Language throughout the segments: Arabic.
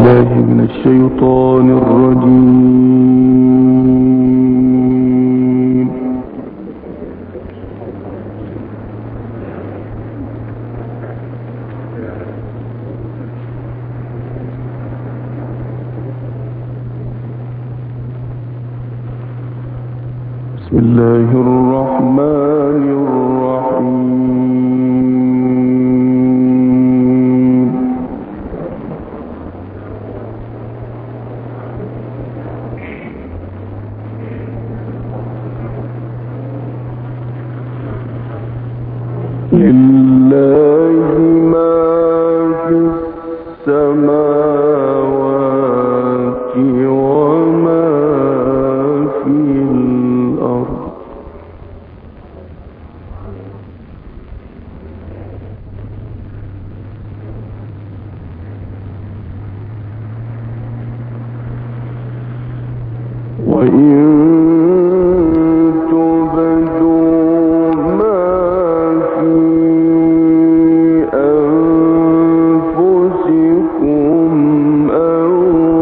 بالله من الشيطان الرجيم. بسم الله الرحمن الرحيم. لله ما في السماوات وما في الأرض. وإن تبدوا ما في أنفسكم أو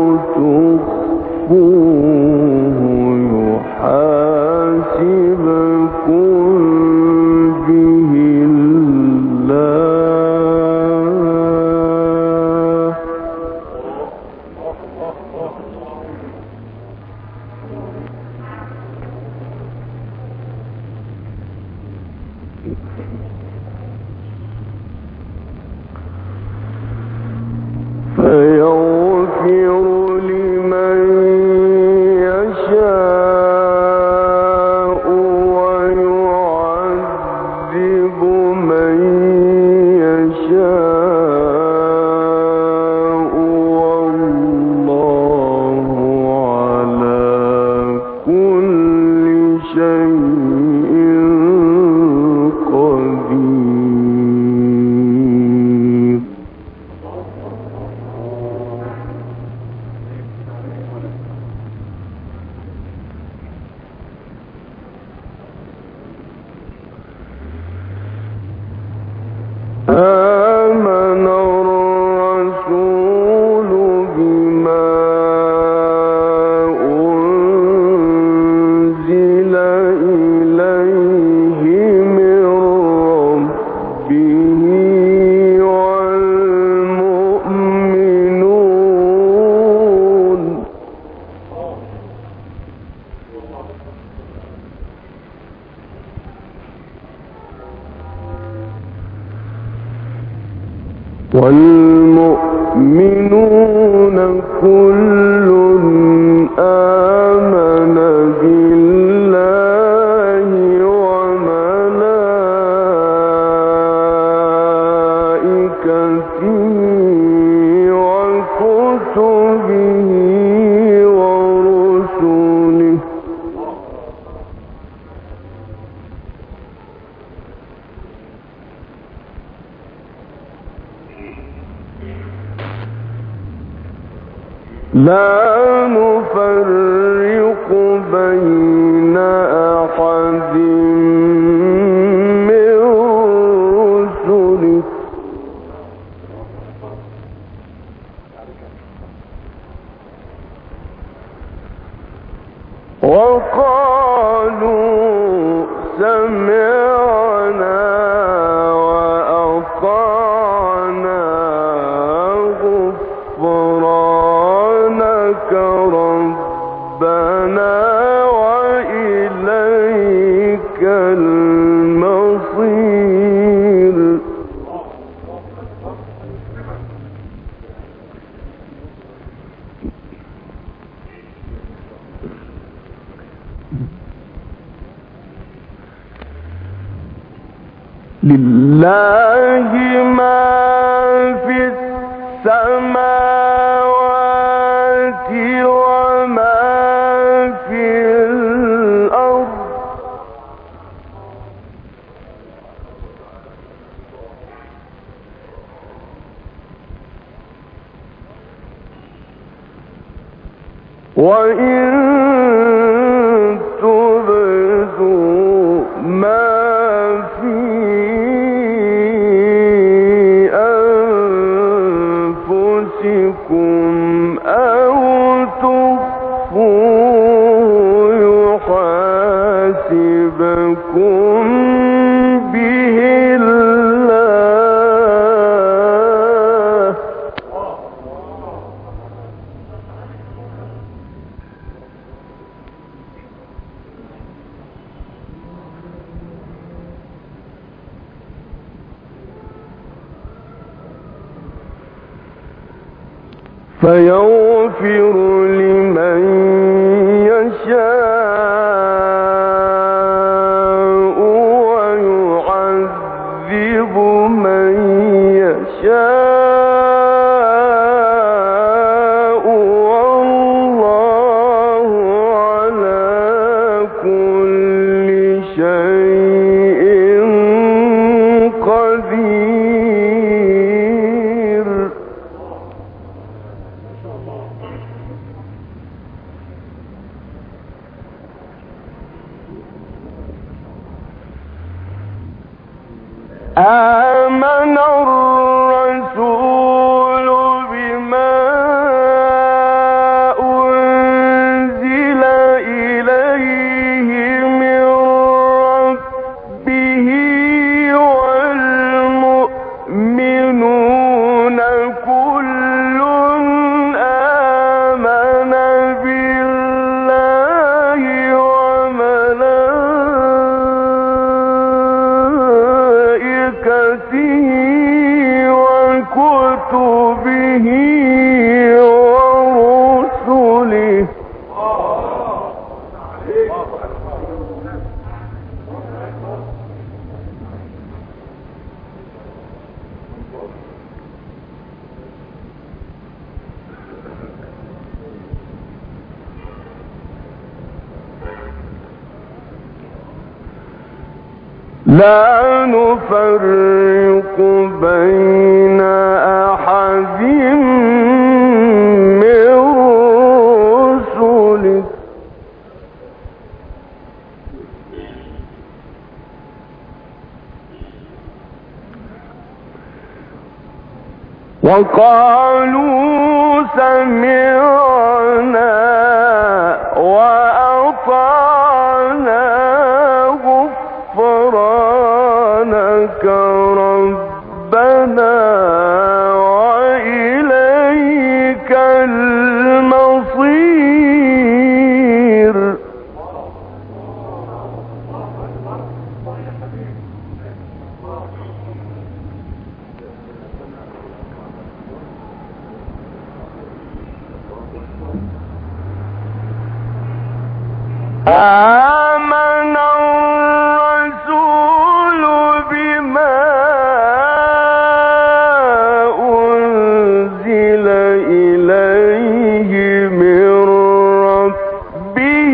تخفوه يحاسبكم به الله. فيغفر لمن يشاء ويعذب من يشاء والله على كل شيء قدير. آمن الرسول بما أنزل إليه من ربه والمؤمنون كل آمن بالله وملائكته وكتبه ورسله لا نفرق بين أحد من رسله وقالوا سمعنا وأطعنا غفرانك ربنا وإليك المصير. لله ما في السماوات وما في الأرض. وإن تبدوا ما في أنفسكم فيغفر لمن يشاء ويعذب من يشاء والله على كل شيء قدير. آمن الرسول بما أنزل إليه من ربه والمؤمنون كل آمن بالله وملائكته وكتبه ورسله لا نفرق بين أحد من رسله وقالوا سمعنا وأطعنا غفرانك ربنا وإليك المصير. آمن الرسول بما أنزل إليه من ربه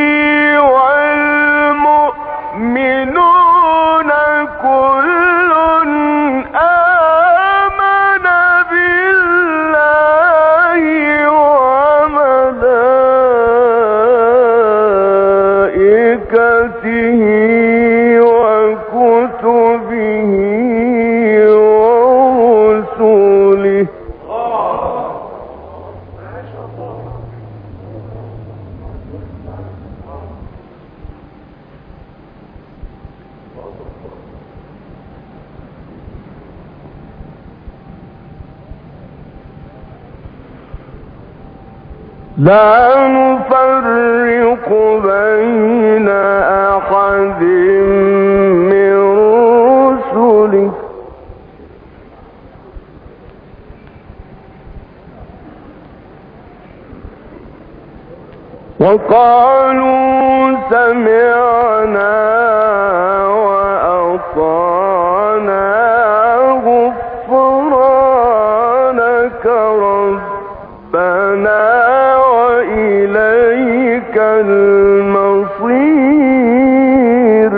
والمؤمنون كل آمن بالله وملائكته وكتبه ورسله لا نفرق بين أحد من رسله وقالوا سمعنا وأطعنا غفرانك ربنا وإليك المصير.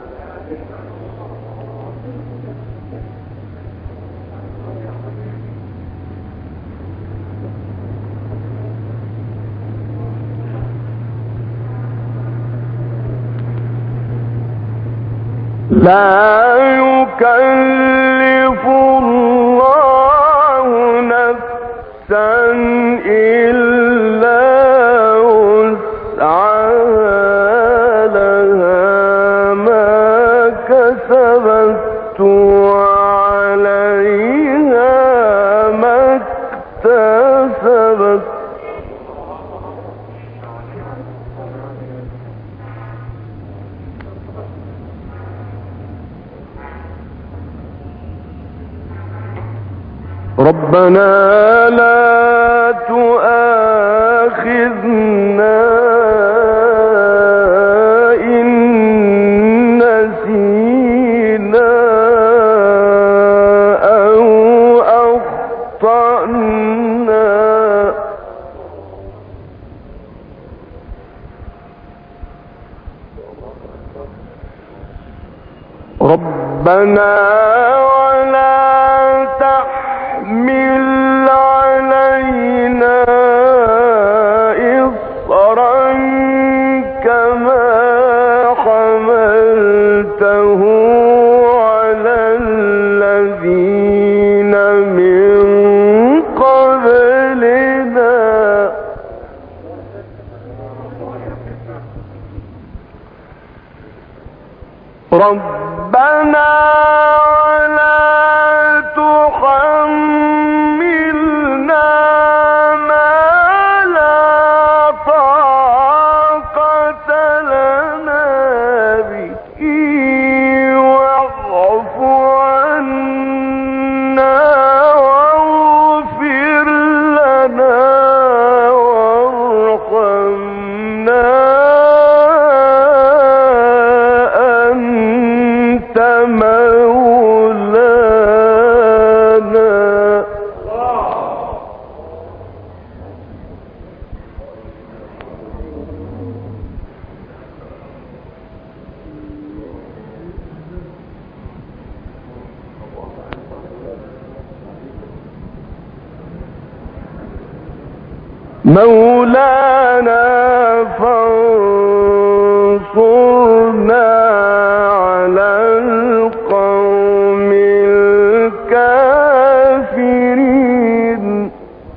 لا يكلف الله نفسا إلا وسعها لها ما كسبت وعليها ما اكتسبت. ربنا لا تؤاخذنا إن نسينا أو أخطأنا ربنا ولا تحمل علينا إصرا كما حملته على الذين من قبلنا ربنا ولا تحملنا ما لا طاقة لنا به واعف عنا واغفر لنا وارحمنا مولانا فانصرنا على القوم الكافرين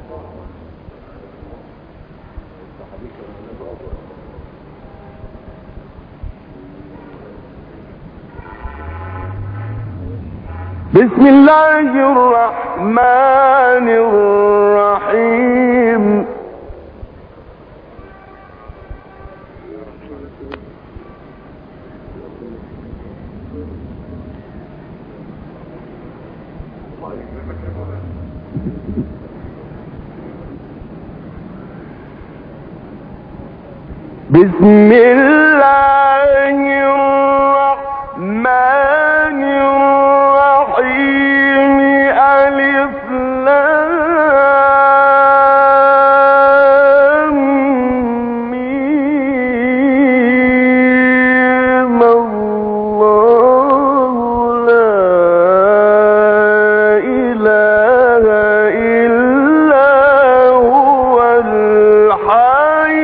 بسم الله الرحمن الرحيم بسم الله الرحمن الرحيم ألف لام ميم الله لا إله إلا هو الحي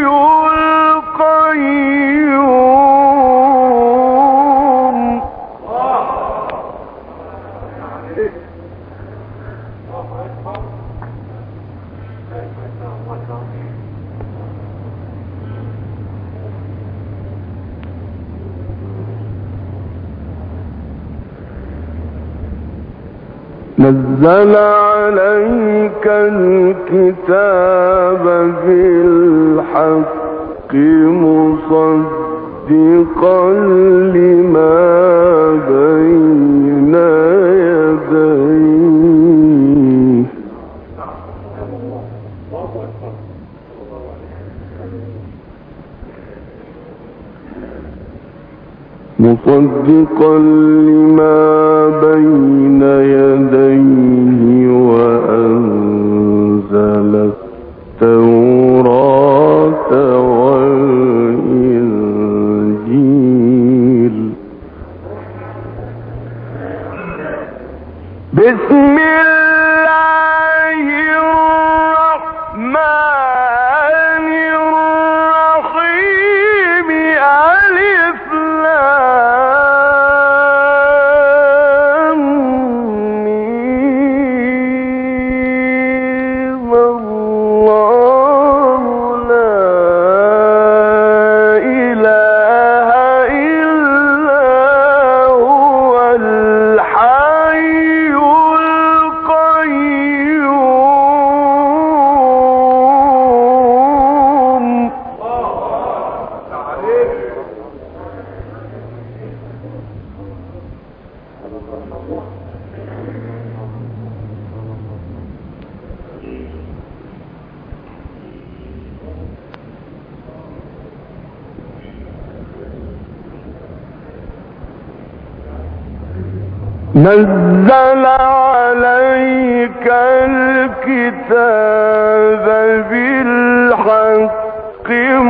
القيوم نزل عليك الكتاب بالحق مصدقا لما بين يديه مصدقا لما بين يديه وأنزل التوراة والإنجيل بسم الله الرحمن الرحيم ألف لام ميم الله لا إله إلا هو الحي القيوم نزل عليك الكتاب بالحق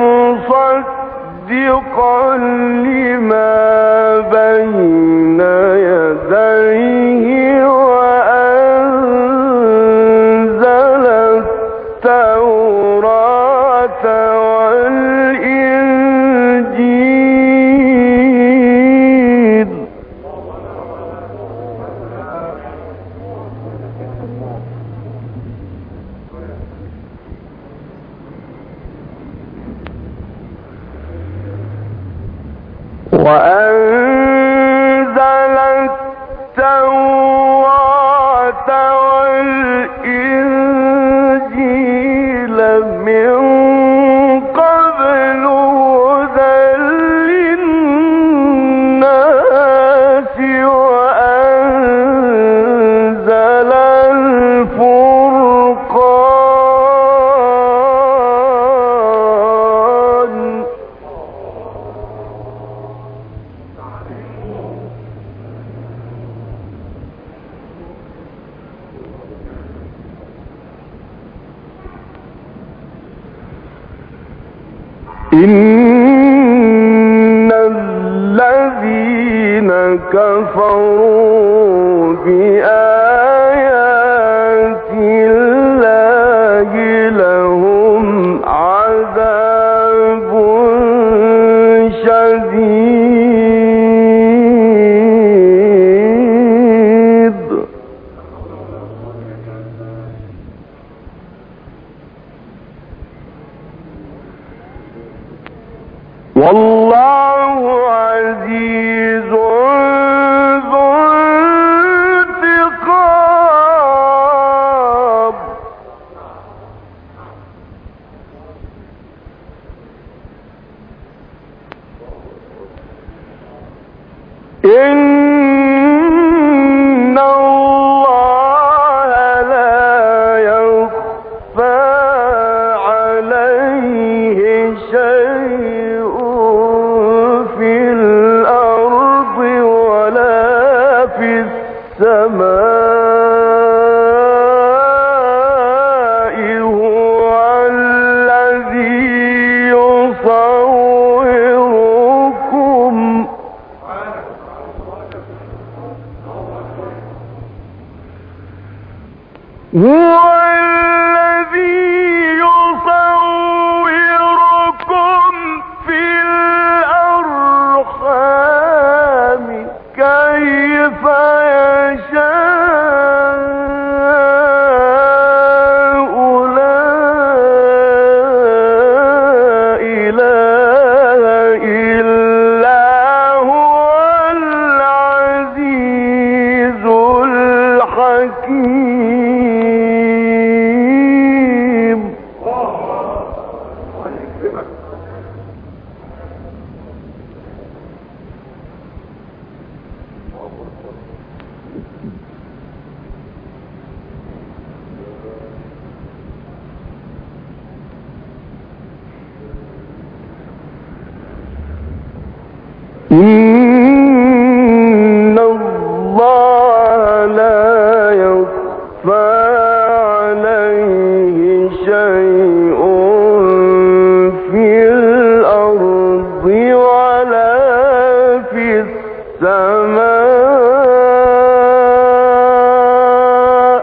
مصدقا لما بين يديه وأنزل التوراة والإنجيل من قبل هدى للناس وأنزل الفرقان إن الذين كفروا بآيات الله لهم عذاب شديد والله عزيز ذو انتقام إن الله لا يخفى عليه شيء في الأرض ولا في السماء هو الذي يصوركم في الأرحام كيف يشاء لا إله إلا هو العزيز الحكيم إن الله لا يخفى عليه شيء في الأرض ولا في السماء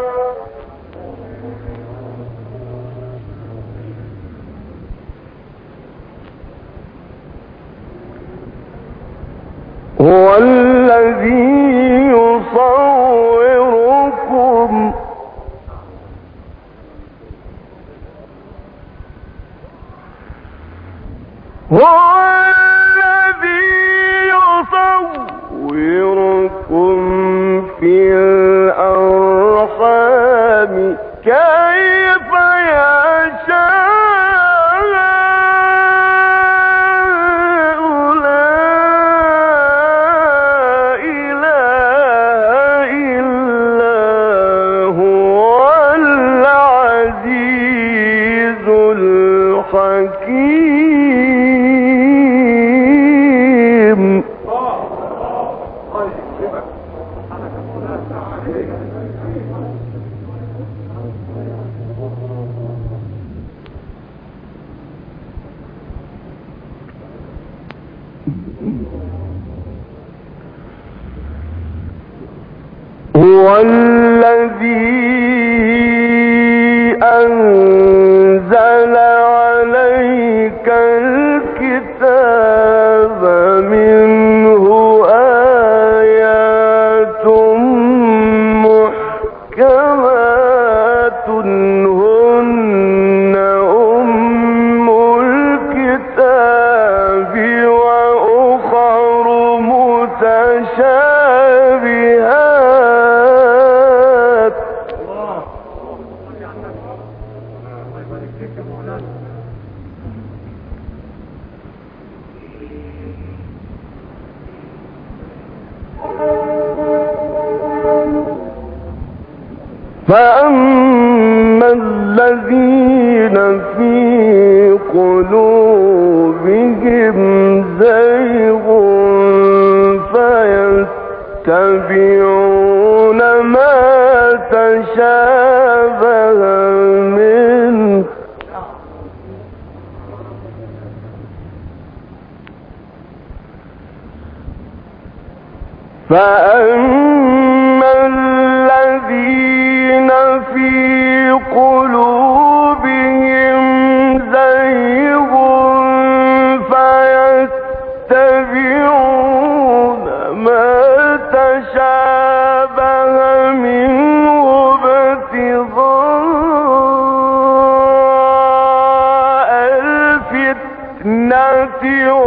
هو الذي يصوركم في الأرحام كيف يشاء لا إله إلا هو العزيز الحكيم محكمات هن أم الكتاب وأخر متشابهات فأما الذين في قلوبهم زيغ فيتبعون ما تشابه منه فأما الذين في قلوبهم زيغ فيتبعون ما تشابه منه ابتغاء الفتنة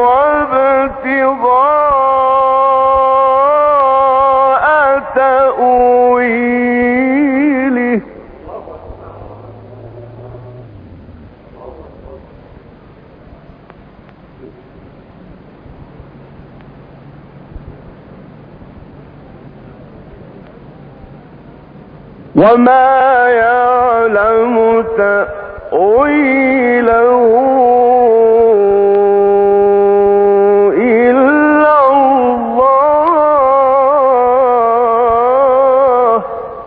وابتغاء تأويله وما يعلم تأويله إلا الله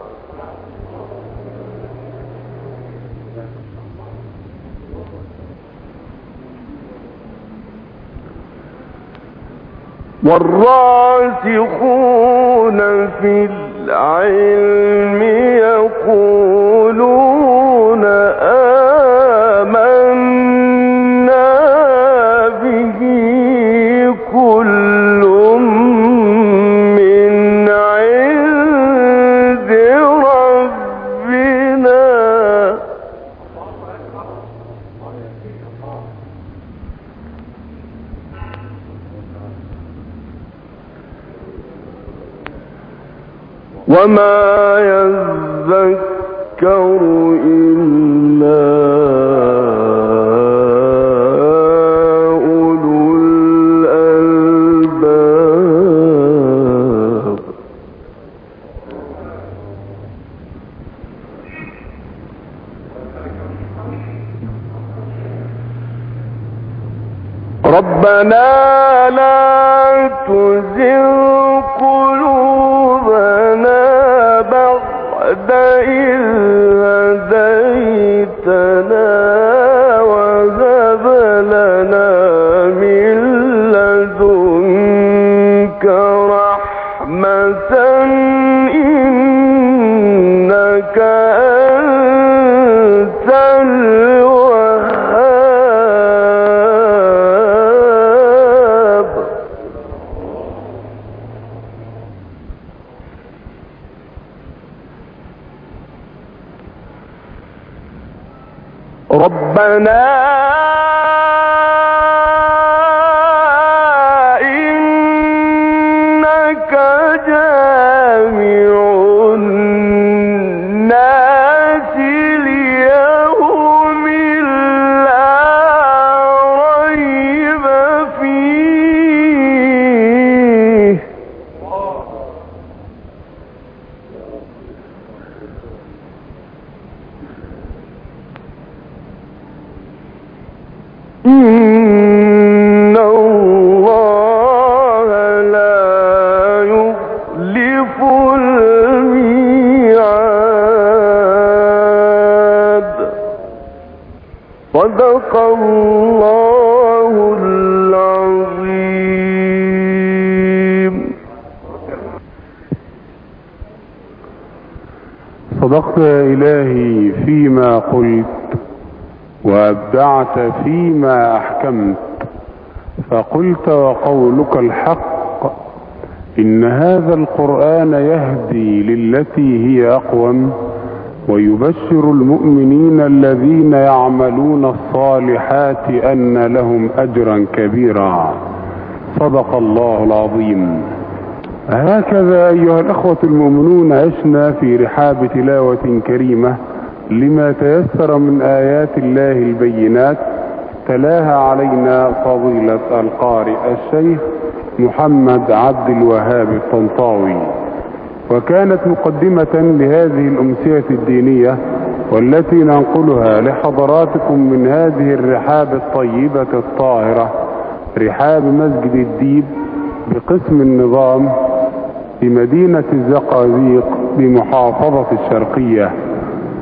والراسخون في العلم يقولون آمنا به كل من عند ربنا وما يذكر إلا أولو الألباب ربنا لا تزغ قلوبنا بعد إذ هديتنا وهب لنا من لدنك رحمة إنك أنت الوهاب ربنا إنك جامع الناس ليوم لا ريب فيه إن الله لا يخلف الميعاد صدق الله العظيم صدقت يا إلهي فيما قلت وأبدعت فيما أحكمت فقلت وقولك الحق إن هذا القرآن يهدي للتي هي أقوم ويبشر المؤمنين الذين يعملون الصالحات أن لهم أجرا كبيرا. صدق الله العظيم. هكذا أيها الأخوة المؤمنون عشنا في رحاب تلاوة كريمة لما تيسر من آيات الله البينات، تلاها علينا فضيلة القارئ الشيخ محمد عبد الوهاب الطنطاوي، وكانت مقدمة لهذه الأمسية الدينية والتي ننقلها لحضراتكم من هذه الرحاب الطيبة الطاهرة، رحاب مسجد الديب بقسم النظام بمدينة الزقازيق بمحافظة الشرقية.